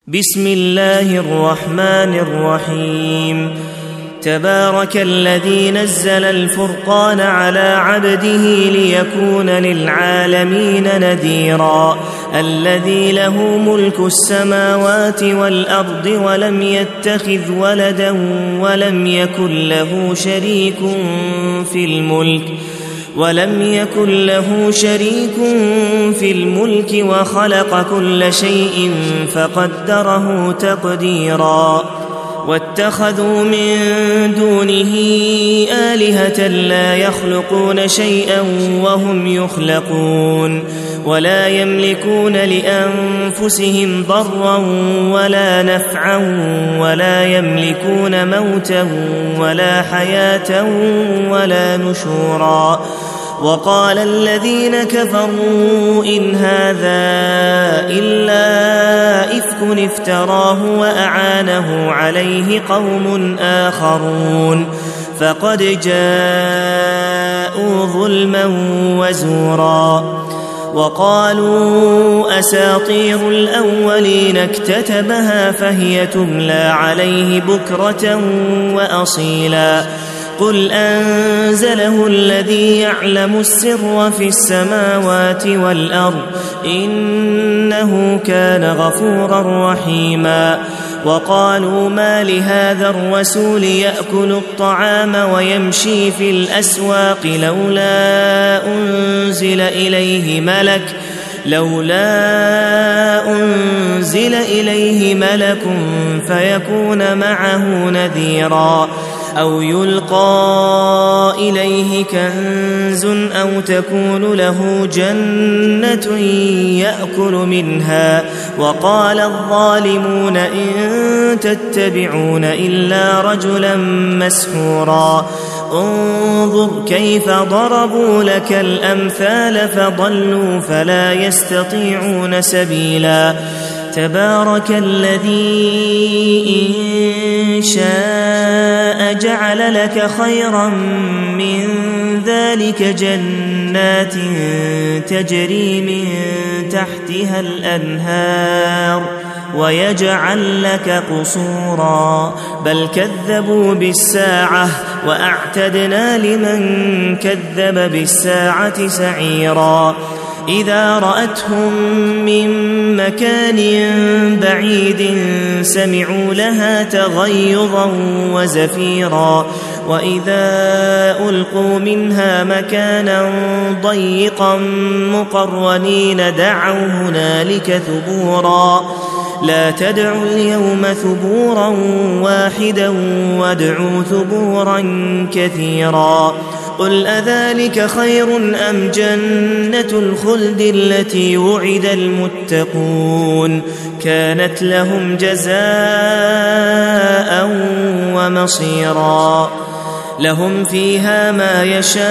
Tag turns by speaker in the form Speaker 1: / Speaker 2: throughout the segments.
Speaker 1: بسم الله الرحمن الرحيم. تبارك الذي نزل الفرقان على عبده ليكون للعالمين نذيرا. الذي له ملك السماوات والأرض ولم يتخذ ولدا ولم يكن له شريك في الملك وخلق كل شيء فقدره تقديرا. واتخذوا من دونه آلهة لا يخلقون شيئا وهم يخلقون ولا يملكون لأنفسهم ضرا ولا نفعا ولا يملكون موتا ولا حياة ولا نشورا. وقال الذين كفروا إن هذا إلا إفك افتراه وأعانه عليه قوم آخرون فقد جاءوا ظلما وزورا. وقالوا أساطير الأولين اكتتبها فهي تملى عليه بكرة وأصيلا. قل أنزله الذي يعلم السر في السماوات والأرض إنه كان غفورا رحيما. وقالوا ما لهذا الرسول يأكل الطعام ويمشي في الأسواق لولا أنزل إليه ملك فيكون معه نذيرا أو يلقى إليه كنز أو تكون له جنة يأكل منها. وقال الظالمون إن تتبعون إلا رجلا مسحورا. انظر كيف ضربوا لك الأمثال فضلوا فلا يستطيعون سبيلا. تبارك الذي إن شاء جعل لك خيرا من ذلك جنات تجري من تحتها الأنهار ويجعل لك قصورا. بل كذبوا بالساعة وأعتدنا لمن كذب بالساعة سعيرا. إذا رأتهم من مكان بعيد سمعوا لها تغيظا وزفيرا. وإذا ألقوا منها مكانا ضيقا مقرنين دعوا هنالك ثبورا. لا تدعوا اليوم ثبورا واحدا وادعوا ثبورا كثيرا. قل أذلك خير أم جنة الخلد التي وعد المتقون كانت لهم جزاء ومصيرا. لهم فيها ما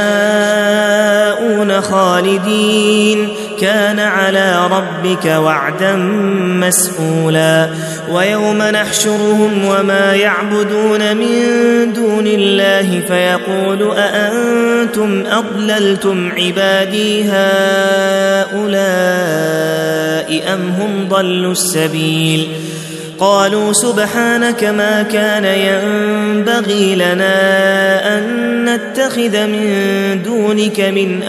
Speaker 1: يشاءون خالدين كان على ربك وعدا مسئولا. ويوم نحشرهم وما يعبدون من دون الله فيقول أأنتم أضللتم عبادي هؤلاء أم هم ضلوا السبيل. قالوا سبحانك ما كان ينبغي لنا أن نتخذ من دونك من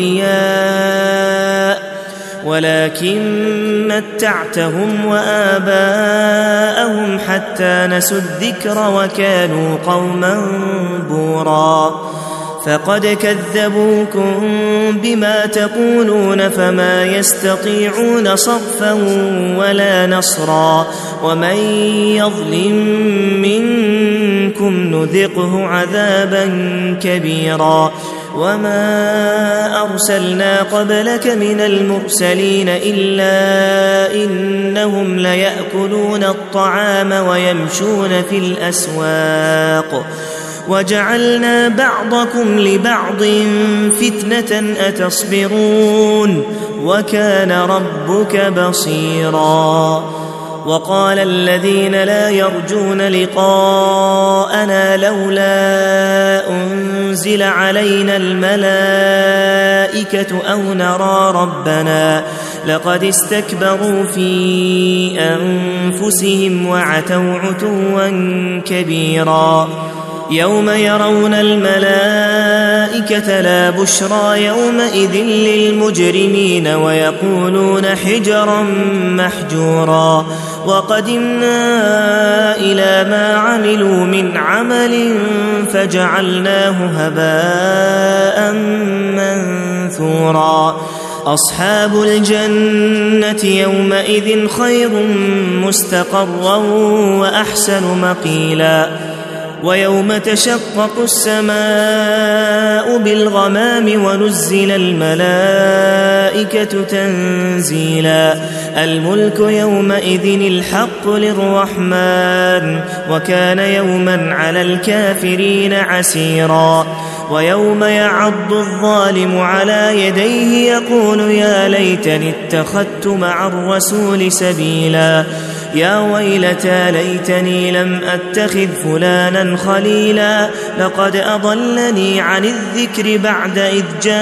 Speaker 1: أولياء ولكن متعتهم وآباءهم حتى نسوا الذكر وكانوا قوما بورا. فقد كذبوكم بما تقولون فما يستطيعون صرفا ولا نصرا. ومن يظلم منكم نذقه عذابا كبيرا. وما أرسلنا قبلك من المرسلين إلا إنهم ليأكلون الطعام ويمشون في الأسواق وجعلنا بعضكم لبعض فتنة أتصبرون وكان ربك بصيرا. وقال الذين لا يرجون لقاءنا لولا أنزل علينا الملائكة أو نرى ربنا لقد استكبروا في أنفسهم وعتوا عتوا كبيرا يوم يرون الملائكة لا بشرى يومئذ للمجرمين ويقولون حجرا محجورا وقدمنا إلى ما عملوا من عمل فجعلناه هباء منثورا أصحاب الجنة يومئذ خير مستقرا وأحسن مقيلا ويوم تشقق السماء بالغمام ونزل الملائكة تنزيلا الملك يومئذ الحق للرحمن وكان يوما على الكافرين عسيرا ويوم يعض الظالم على يديه يقول يا ليتني اتخذت مع الرسول سبيلا يا ويلتى ليتني لم أتخذ فلانا خليلا لقد أضلني عن الذكر بعد إذ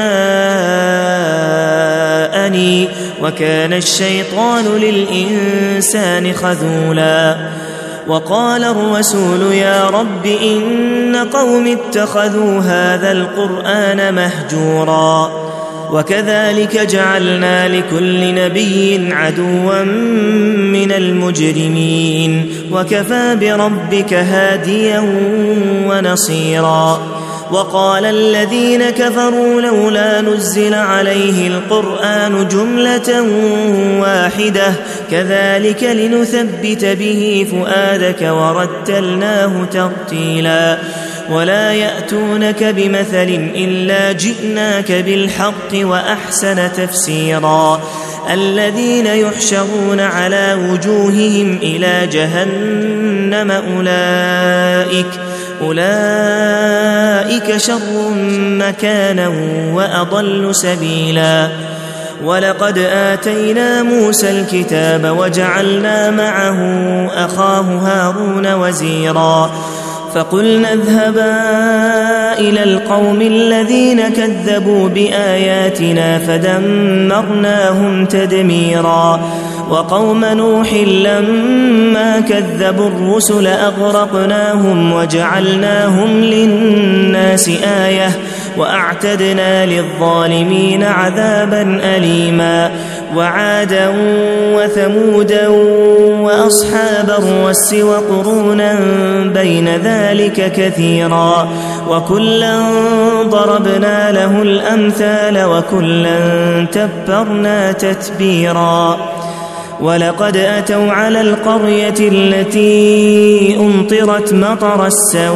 Speaker 1: جاءني وكان الشيطان للإنسان خذولا وقال الرسول يا رب إن قوم اتخذوا هذا القرآن مهجورا وكذلك جعلنا لكل نبي عدوا من المجرمين وكفى بربك هاديا ونصيرا وقال الذين كفروا لولا نزل عليه القرآن جملة واحدة كذلك لنثبت به فؤادك ورتلناه ترتيلا ولا يأتونك بمثل إلا جئناك بالحق وأحسن تفسيرا الذين يحشرون على وجوههم إلى جهنم أولئك شر مكانا وأضل سبيلا ولقد آتينا موسى الكتاب وجعلنا معه أخاه هارون وزيرا فقلنا اذهبا إلى القوم الذين كذبوا بآياتنا فدمرناهم تدميرا وقوم نوح لما كذبوا الرسل أغرقناهم وجعلناهم للناس آية وأعتدنا للظالمين عذابا أليما وعادا وثمودا وأصحاب الرس وقرونا بين ذلك كثيرا وكلا ضربنا له الأمثال وكلا تبرنا تتبيرا ولقد أتوا على القرية التي أمطرت مطر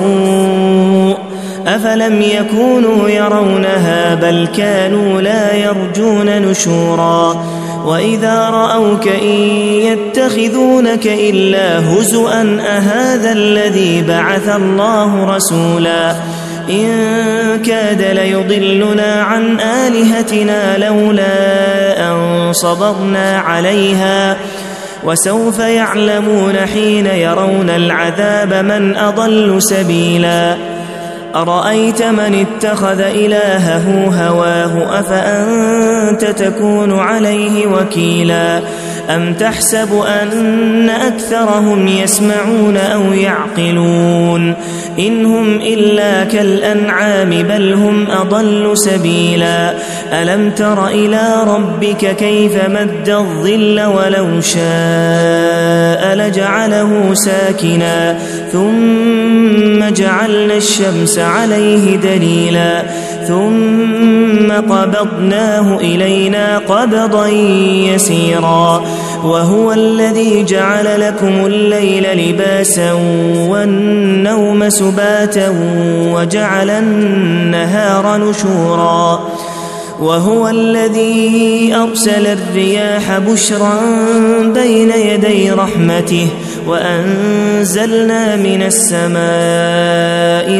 Speaker 1: السوء أفلم يكونوا يرونها بل كانوا لا يرجون نشورا وإذا رأوك إن يتخذونك إلا هزؤا أهذا الذي بعث الله رسولا إن كاد ليضلنا عن آلهتنا لولا أن صبرنا عليها وسوف يعلمون حين يرون العذاب من أضل سبيلا أرأيت من اتخذ إلهه هواه أفأنت تكون عليه وكيلا أم تحسب أن أكثرهم يسمعون أو يعقلون إن هم إلا كالأنعام بل هم أضل سبيلا ألم تر إلى ربك كيف مد الظل ولو شاء لجعله ساكنا ثم جعلنا الشمس عليه دليلا ثم قبضناه إلينا قبضا يسيرا وهو الذي جعل لكم الليل لباسا والنوم سباتا وجعل النهار نشورا وهو الذي أرسل الرياح بشرا بين يدي رحمته وأنزلنا من السماء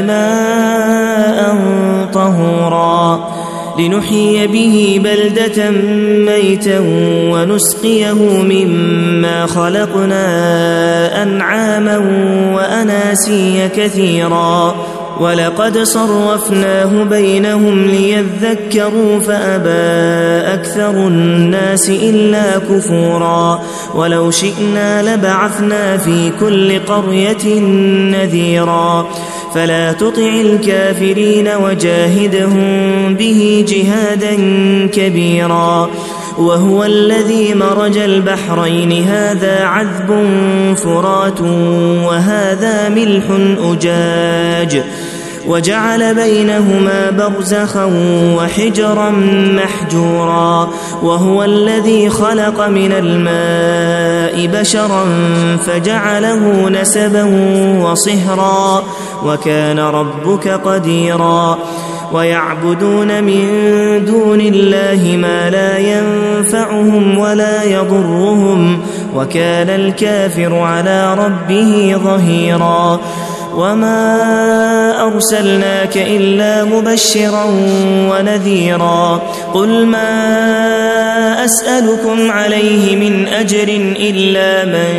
Speaker 1: ماء طهورا لنحيي به بلدة ميتا ونسقيه مما خلقنا أنعاما وأناسيا كثيرا ولقد صرفناه بينهم ليذكروا فأبى أكثر الناس إلا كفورا ولو شئنا لبعثنا في كل قرية نذيرا فلا تطع الكافرين وجاهدهم به جهادا كبيرا وهو الذي مرج البحرين هذا عذب فرات وهذا ملح أجاج وجعل بينهما برزخا وحجرا محجورا وهو الذي خلق من الماء بشرا فجعله نسبا وصهرا وكان ربك قديرا ويعبدون من دون الله ما لا ينفعهم ولا يضرهم وكان الكافر على ربه ظهيرا وما أرسلناك إلا مبشرا ونذيرا قل ما أسألكم عليه من أجر إلا من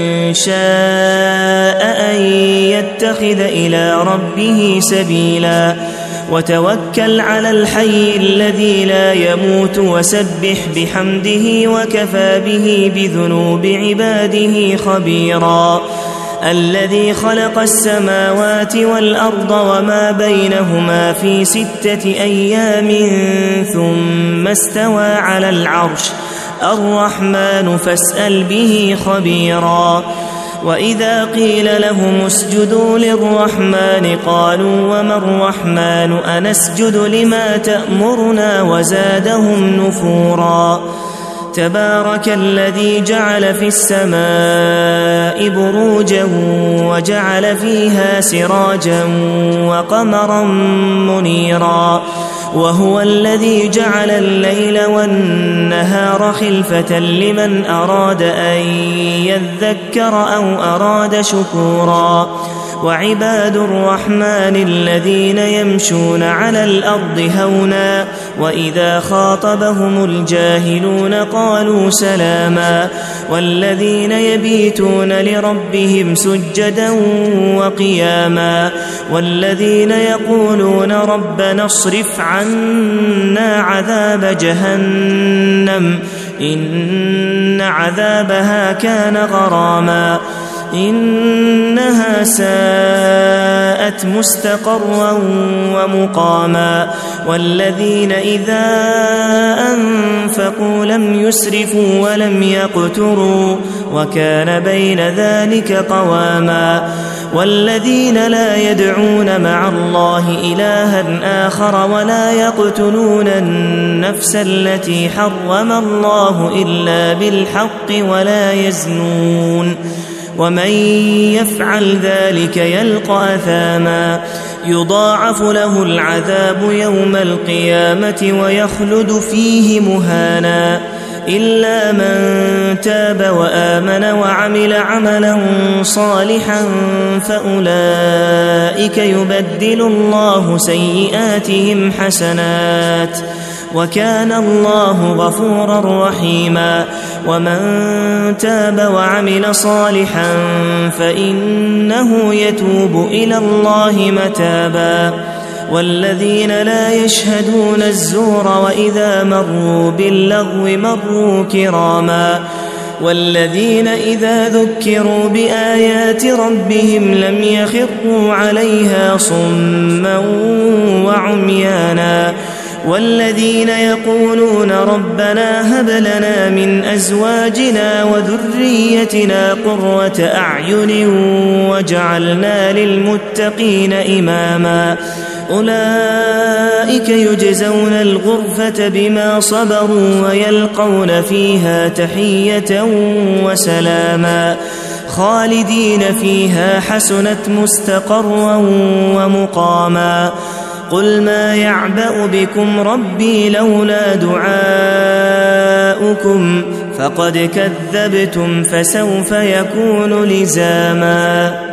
Speaker 1: شاء أن يتخذ إلى ربه سبيلا وتوكل على الحي الذي لا يموت وسبح بحمده وكفى به بذنوب عباده خبيرا الذي خلق السماوات والأرض وما بينهما في 6 أيام ثم استوى على العرش الرحمن فاسأل به خبيرا وإذا قيل لهم اسجدوا للرحمن قالوا وما الرحمن أنسجد لما تأمرنا وزادهم نفورا تبارك الذي جعل في السماء بروجا وجعل فيها سراجا وقمرا منيرا وهو الذي جعل الليل والنهار خلفة لمن أراد أن يذكر أو أراد شكورا وعباد الرحمن الذين يمشون على الأرض هونا وإذا خاطبهم الجاهلون قالوا سلاما والذين يبيتون لربهم سجدا وقياما والذين يقولون ربنا اصرف عنا عذاب جهنم إن عذابها كان غراما إنها ساءت مستقرا ومقاما والذين إذا أنفقوا لم يسرفوا ولم يقتروا وكان بين ذلك قواما والذين لا يدعون مع الله إلها آخر ولا يقتلون النفس التي حرم الله إلا بالحق ولا يزنون ومن يفعل ذلك يلقى أثاما يضاعف له العذاب يوم القيامة ويخلد فيه مهانا إلا من تاب وآمن وعمل عملا صالحا فأولئك يبدل الله سيئاتهم حسنات وكان الله غفورا رحيما ومن تاب وعمل صالحا فإنه يتوب إلى الله متابا والذين لا يشهدون الزور وإذا مروا باللغو مروا كراما والذين إذا ذكروا بآيات ربهم لم يخروا عليها صما وعميانا والذين يقولون ربنا هب لنا من أزواجنا وذريتنا قرة أعين واجعلنا للمتقين إماما أولئك يجزون الغرفة بما صبروا ويلقون فيها تحية وسلاما خالدين فيها حسنت مستقرا ومقاما قل ما يعبأ بكم ربي لولا دعاؤكم فقد كذبتم فسوف يكون لزاما